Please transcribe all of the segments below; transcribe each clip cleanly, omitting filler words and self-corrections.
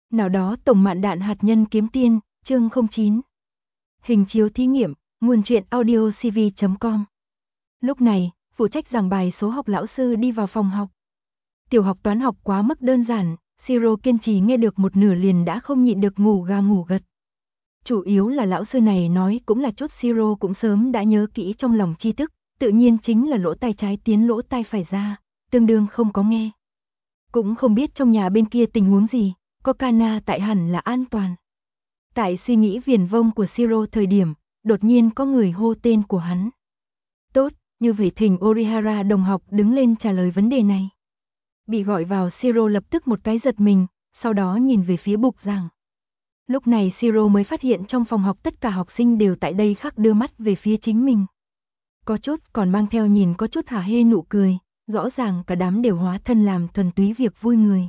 Nào đó tổng mạn đạn hạt nhân kiếm tiên, chương 09. Hình chiếu thí nghiệm, nguồn truyện audio cv.com. Lúc này, phụ trách giảng bài số học lão sư đi vào phòng học. Tiểu học toán học quá mức đơn giản, Siro kiên trì nghe được một nửa liền đã không nhịn được ngủ gà ngủ gật. Chủ yếu là lão sư này nói cũng là chút Siro cũng sớm đã nhớ kỹ trong lòng tri thức, tự nhiên chính là lỗ tai trái tiến lỗ tai phải ra, tương đương không có nghe. Cũng không biết trong nhà bên kia tình huống gì, có Kana tại hẳn là an toàn. Tại suy nghĩ viển vông của Siro thời điểm, đột nhiên có người hô tên của hắn. Tốt, như vậy thỉnh Orihara đồng học đứng lên trả lời vấn đề này. Bị gọi vào Siro lập tức một cái giật mình, sau đó nhìn về phía bục giảng. Lúc này Siro mới phát hiện trong phòng học tất cả học sinh đều tại đây khắc đưa mắt về phía chính mình. Có chút còn mang theo nhìn có chút hả hê nụ cười, rõ ràng cả đám đều hóa thân làm thuần túy việc vui người.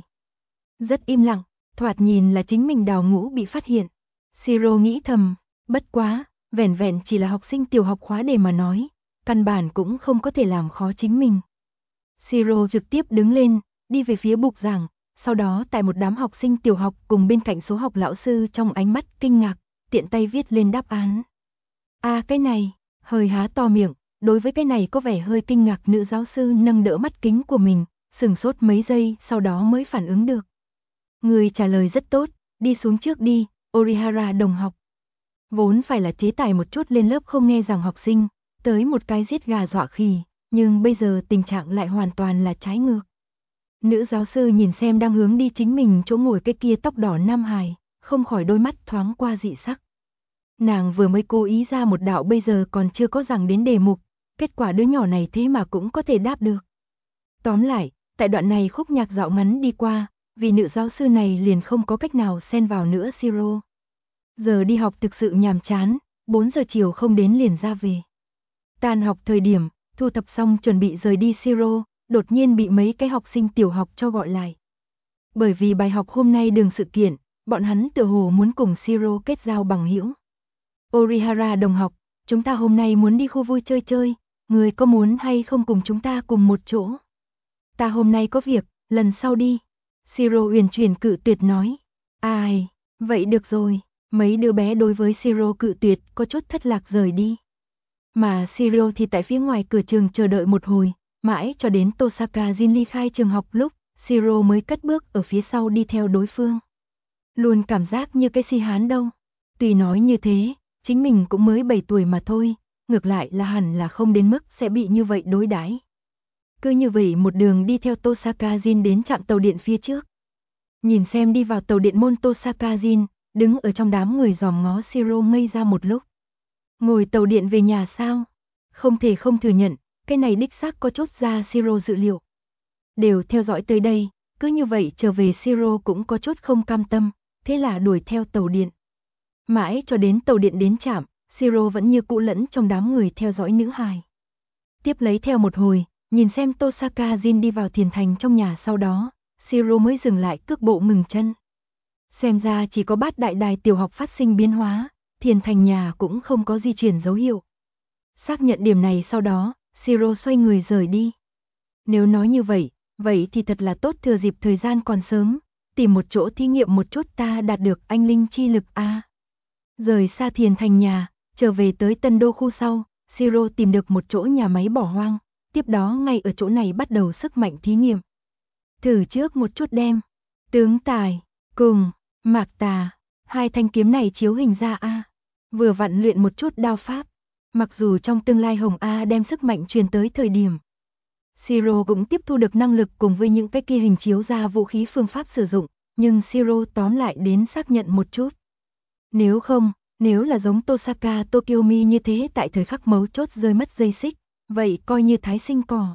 Rất im lặng, thoạt nhìn là chính mình đào ngũ bị phát hiện. Siro nghĩ thầm, bất quá, vẻn vẹn chỉ là học sinh tiểu học khóa đề mà nói, căn bản cũng không có thể làm khó chính mình. Siro trực tiếp đứng lên, đi về phía bục giảng, sau đó tại một đám học sinh tiểu học cùng bên cạnh số học lão sư trong ánh mắt kinh ngạc, tiện tay viết lên đáp án. Cái này, hơi há to miệng, đối với cái này có vẻ hơi kinh ngạc nữ giáo sư nâng đỡ mắt kính của mình, sừng sốt mấy giây sau đó mới phản ứng được. Người trả lời rất tốt, đi xuống trước đi, Orihara đồng học. Vốn phải là chế tài một chút lên lớp không nghe rằng học sinh, tới một cái giết gà dọa khỉ, nhưng bây giờ tình trạng lại hoàn toàn là trái ngược. Nữ giáo sư nhìn xem đang hướng đi chính mình chỗ ngồi cái kia tóc đỏ nam hài, không khỏi đôi mắt thoáng qua dị sắc. Nàng vừa mới cố ý ra một đạo bây giờ còn chưa có rằng đến đề mục, kết quả đứa nhỏ này thế mà cũng có thể đáp được. Tóm lại, tại đoạn này khúc nhạc dạo ngắn đi qua, vì nữ giáo sư này liền không có cách nào xen vào nữa Siro. Giờ đi học thực sự nhàm chán, 4 giờ chiều không đến liền ra về. Tan học thời điểm, thu thập xong chuẩn bị rời đi Siro, đột nhiên bị mấy cái học sinh tiểu học cho gọi lại. Bởi vì bài học hôm nay đường sự kiện, bọn hắn tựa hồ muốn cùng Siro kết giao bằng hữu. Orihara đồng học, chúng ta hôm nay muốn đi khu vui chơi chơi, người có muốn hay không cùng chúng ta cùng một chỗ? Ta hôm nay có việc, lần sau đi. Siro uyển chuyển cự tuyệt nói. Ai, vậy được rồi, mấy đứa bé đối với Siro cự tuyệt có chút thất lạc rời đi. Mà Siro thì tại phía ngoài cửa trường chờ đợi một hồi, mãi cho đến Tosaka Jin ly khai trường học lúc, Siro mới cất bước ở phía sau đi theo đối phương. Luôn cảm giác như cái si hán đâu. Tuy nói như thế, chính mình cũng mới 7 tuổi mà thôi, ngược lại là hẳn là không đến mức sẽ bị như vậy đối đãi. Cứ như vậy một đường đi theo Tosaka Jin đến trạm tàu điện phía trước. Nhìn xem đi vào tàu điện môn Tosaka Jin, đứng ở trong đám người dòm ngó Siro ngây ra một lúc. Ngồi tàu điện về nhà sao? Không thể không thừa nhận, cái này đích xác có chút ra Siro dự liệu. Đều theo dõi tới đây, cứ như vậy trở về Siro cũng có chút không cam tâm, thế là đuổi theo tàu điện. Mãi cho đến tàu điện đến trạm, Siro vẫn như cũ lẫn trong đám người theo dõi nữ hài. Tiếp lấy theo một hồi, nhìn xem Tosaka Jin đi vào thiền thành trong nhà sau đó, Siro mới dừng lại cước bộ ngừng chân. Xem ra chỉ có Bát Đại Đài tiểu học phát sinh biến hóa, thiền thành nhà cũng không có di chuyển dấu hiệu. Xác nhận điểm này sau đó, Siro xoay người rời đi. Nếu nói như vậy, vậy thì thật là tốt thừa dịp thời gian còn sớm, tìm một chỗ thí nghiệm một chút ta đạt được anh linh chi lực a. Rời xa thiền thành nhà, trở về tới Tân Đô khu sau, Siro tìm được một chỗ nhà máy bỏ hoang, tiếp đó ngay ở chỗ này bắt đầu sức mạnh thí nghiệm. Thử trước một chút đem, tướng tài, cùng, mạc tà, hai thanh kiếm này chiếu hình ra a. Vừa vặn luyện một chút đao pháp, mặc dù trong tương lai Hồng A đem sức mạnh truyền tới thời điểm. Siro cũng tiếp thu được năng lực cùng với những cái kia hình chiếu ra vũ khí phương pháp sử dụng, nhưng Siro tóm lại đến xác nhận một chút. Nếu không, nếu là giống Tosaka Tokyomi như thế tại thời khắc mấu chốt rơi mất dây xích, vậy coi như thái sinh cỏ.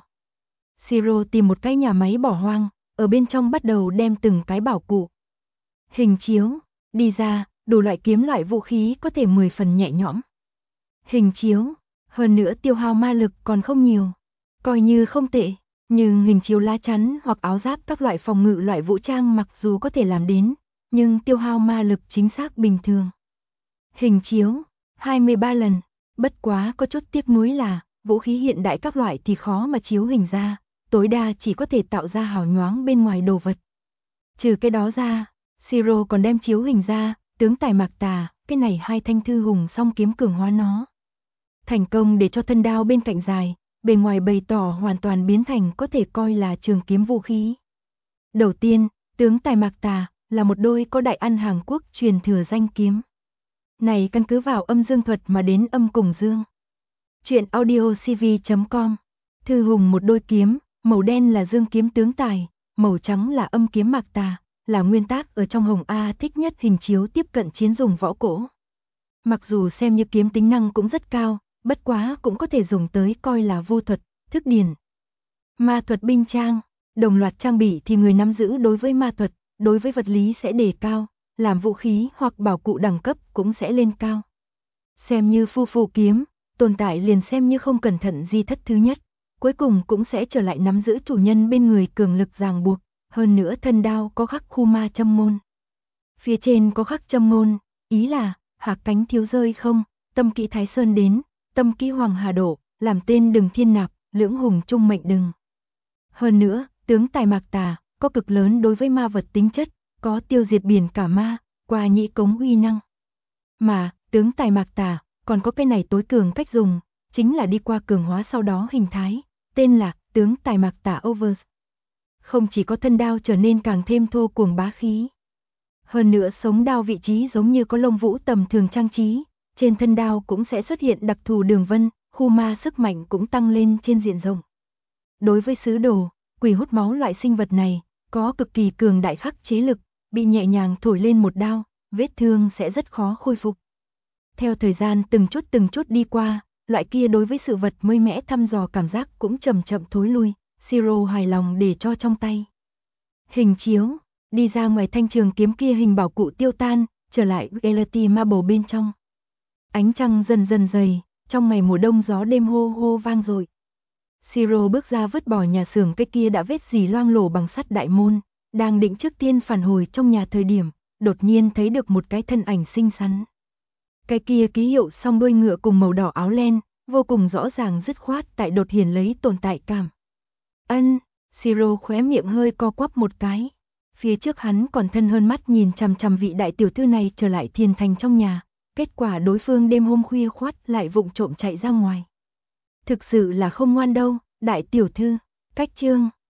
Siro tìm một cái nhà máy bỏ hoang, ở bên trong bắt đầu đem từng cái bảo cụ. Hình chiếu, đi ra, đủ loại kiếm loại vũ khí có thể 10 phần nhẹ nhõm. Hình chiếu, hơn nữa tiêu hao ma lực còn không nhiều, coi như không tệ, nhưng hình chiếu lá chắn hoặc áo giáp các loại phòng ngự loại vũ trang mặc dù có thể làm đến, nhưng tiêu hao ma lực chính xác bình thường. Hình chiếu, 23 lần, bất quá có chút tiếc nuối là, vũ khí hiện đại các loại thì khó mà chiếu hình ra, tối đa chỉ có thể tạo ra hào nhoáng bên ngoài đồ vật. Trừ cái đó ra, Siro còn đem chiếu hình ra, tướng tài mạc tà, cái này hai thanh thư hùng song kiếm cường hóa nó. Thành công để cho thân đao bên cạnh dài, bề ngoài bày tỏ hoàn toàn biến thành có thể coi là trường kiếm vũ khí. Đầu tiên, tướng tài mạc tà là một đôi có đại ăn Hàn Quốc truyền thừa danh kiếm. Này căn cứ vào âm dương thuật mà đến âm cùng dương. Chuyện audiocv.com. Thư hùng một đôi kiếm, màu đen là dương kiếm tướng tài, màu trắng là âm kiếm mạc tà, là nguyên tác ở trong Hồng A thích nhất hình chiếu tiếp cận chiến dùng võ cổ. Mặc dù xem như kiếm tính năng cũng rất cao, bất quá cũng có thể dùng tới coi là vô thuật, thức điển. Ma thuật binh trang, đồng loạt trang bị thì người nắm giữ đối với ma thuật, đối với vật lý sẽ đề cao, làm vũ khí hoặc bảo cụ đẳng cấp cũng sẽ lên cao. Xem như phu phù kiếm, tồn tại liền xem như không cẩn thận di thất thứ nhất, cuối cùng cũng sẽ trở lại nắm giữ chủ nhân bên người cường lực ràng buộc, hơn nữa thân đao có khắc khu ma châm môn. Phía trên có khắc châm môn, ý là hạ cánh thiếu rơi không, tâm kỹ Thái Sơn đến, tâm kỹ Hoàng Hà đổ, làm tên đừng thiên nạp, lưỡng hùng trung mệnh đừng. Hơn nữa, tướng tài mạc tà, có cực lớn đối với ma vật tính chất, có tiêu diệt biển cả ma, qua nhĩ cống uy năng. Mà, tướng tài mạc tà, còn có cái này tối cường cách dùng, chính là đi qua cường hóa sau đó hình thái, tên là tướng tài mạc tà Overs. Không chỉ có thân đao trở nên càng thêm thô cuồng bá khí. Hơn nữa sống đao vị trí giống như có lông vũ tầm thường trang trí, trên thân đao cũng sẽ xuất hiện đặc thù đường vân, khu ma sức mạnh cũng tăng lên trên diện rộng. Đối với sứ đồ, quỷ hút máu loại sinh vật này, có cực kỳ cường đại khắc chế lực, bị nhẹ nhàng thổi lên một đao, vết thương sẽ rất khó khôi phục. Theo thời gian từng chút đi qua, loại kia đối với sự vật mới mẻ thăm dò cảm giác cũng chậm chậm thối lui, Siro hài lòng để cho trong tay. Hình chiếu, đi ra ngoài thanh trường kiếm kia hình bảo cụ tiêu tan, trở lại Reality Marble bên trong. Ánh trăng dần dần dày, trong ngày mùa đông gió đêm hô hô vang dội. Siro bước ra vứt bỏ nhà xưởng cái kia đã vết dì loang lổ bằng sắt đại môn, đang định trước tiên phản hồi trong nhà thời điểm, đột nhiên thấy được một cái thân ảnh xinh xắn. Cái kia ký hiệu song đuôi ngựa cùng màu đỏ áo len, vô cùng rõ ràng dứt khoát tại đột hiển lấy tồn tại cảm. Siro khóe miệng hơi co quắp một cái. Phía trước hắn còn thân hơn mắt nhìn chằm chằm vị đại tiểu thư này trở lại Thiên Thành trong nhà, kết quả đối phương đêm hôm khuya khoắt lại vụng trộm chạy ra ngoài. Thực sự là không ngoan đâu, đại tiểu thư. Cách chương